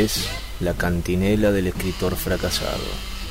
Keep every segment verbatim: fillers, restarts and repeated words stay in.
vez la cantinela del escritor fracasado.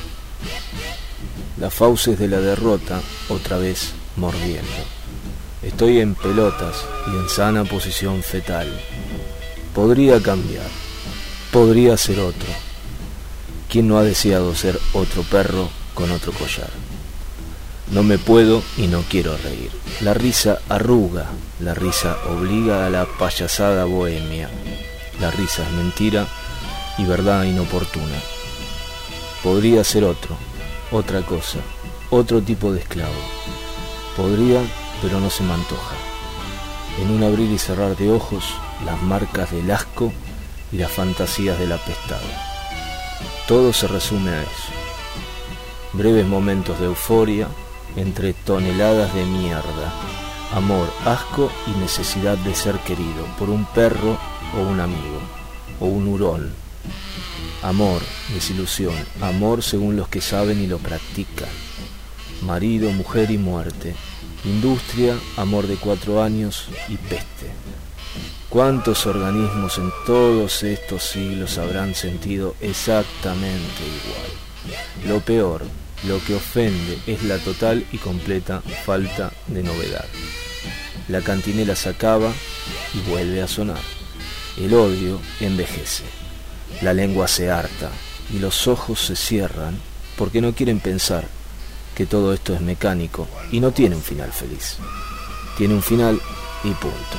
Las fauces de la derrota otra vez mordiendo. Estoy en pelotas y en sana posición fetal. Podría cambiar, podría ser otro. ¿Quién no ha deseado ser otro perro con otro collar? No me puedo y no quiero reír. La risa arruga, la risa obliga a la payasada bohemia. La risa es mentira y verdad inoportuna. Podría ser otro, otra cosa, otro tipo de esclavo. Podría, pero no se me antoja. En un abrir y cerrar de ojos, las marcas del asco y las fantasías del apestado. Todo se resume a eso. Breves momentos de euforia entre toneladas de mierda, amor, asco y necesidad de ser querido por un perro o un amigo, o un hurón. Amor, desilusión, amor según los que saben y lo practican. Marido, mujer y muerte. Industria, amor de cuatro años y peste. ¿Cuántos organismos en todos estos siglos habrán sentido exactamente igual? Lo peor, lo que ofende es la total y completa falta de novedad. La cantinela se acaba y vuelve a sonar. El odio envejece. La lengua se harta y los ojos se cierran porque no quieren pensar que todo esto es mecánico y no tiene un final feliz. Tiene un final y punto.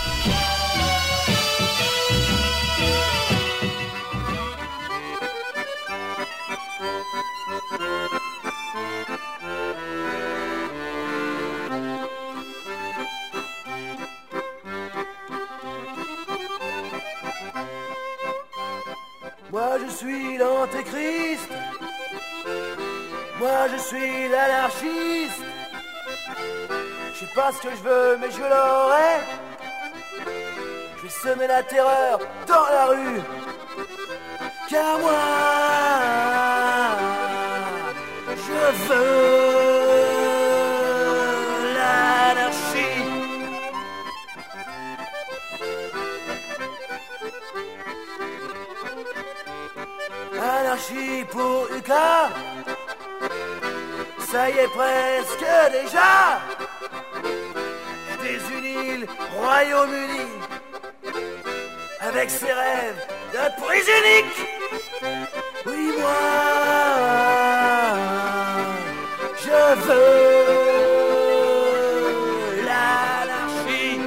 Moi je suis l'antéchrist, moi je suis l'anarchiste. Je sais pas ce que je veux mais je l'aurai. Je vais semer la terreur dans la rue, car moi je veux l'anarchie. Anarchie pour U K, ça y est presque déjà. Je désunis le Royaume-Uni avec ses rêves de prise unique. Oui, moi, je veux l'anarchie.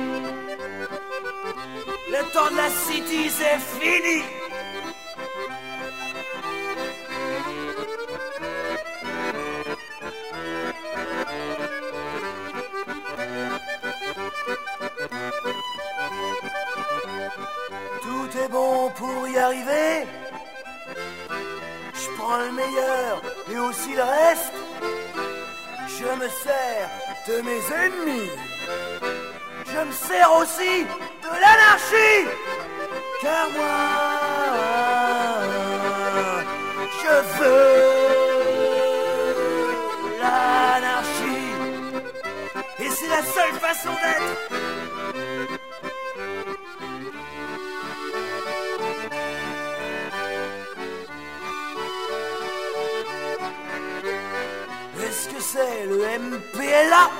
Le temps de la city, c'est fini. Tout est bon pour y arriver. Je prends le meilleur et aussi le reste. Je me sers de mes ennemis. Je me sers aussi de l'anarchie. Car moi, je veux l'anarchie. Et c'est la seule façon d'être. Est-ce que c'est le M P L A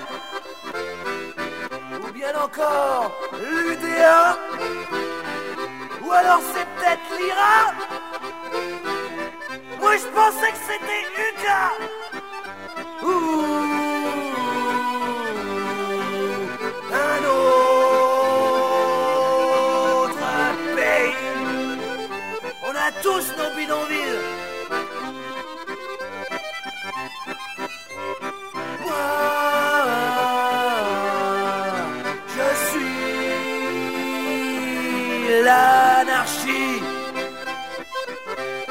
ou bien encore l'U D A, ou alors c'est peut-être l'I R A? Moi je pensais que c'était U K. Ouh, un autre pays. On a tous nos bidonvilles. L'anarchie.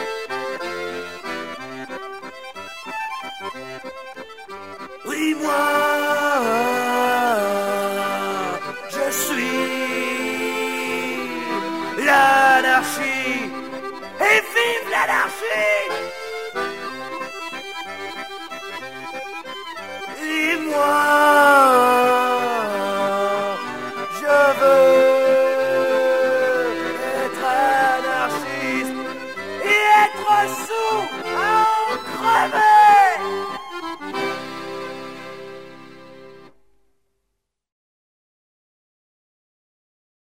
Oui, moi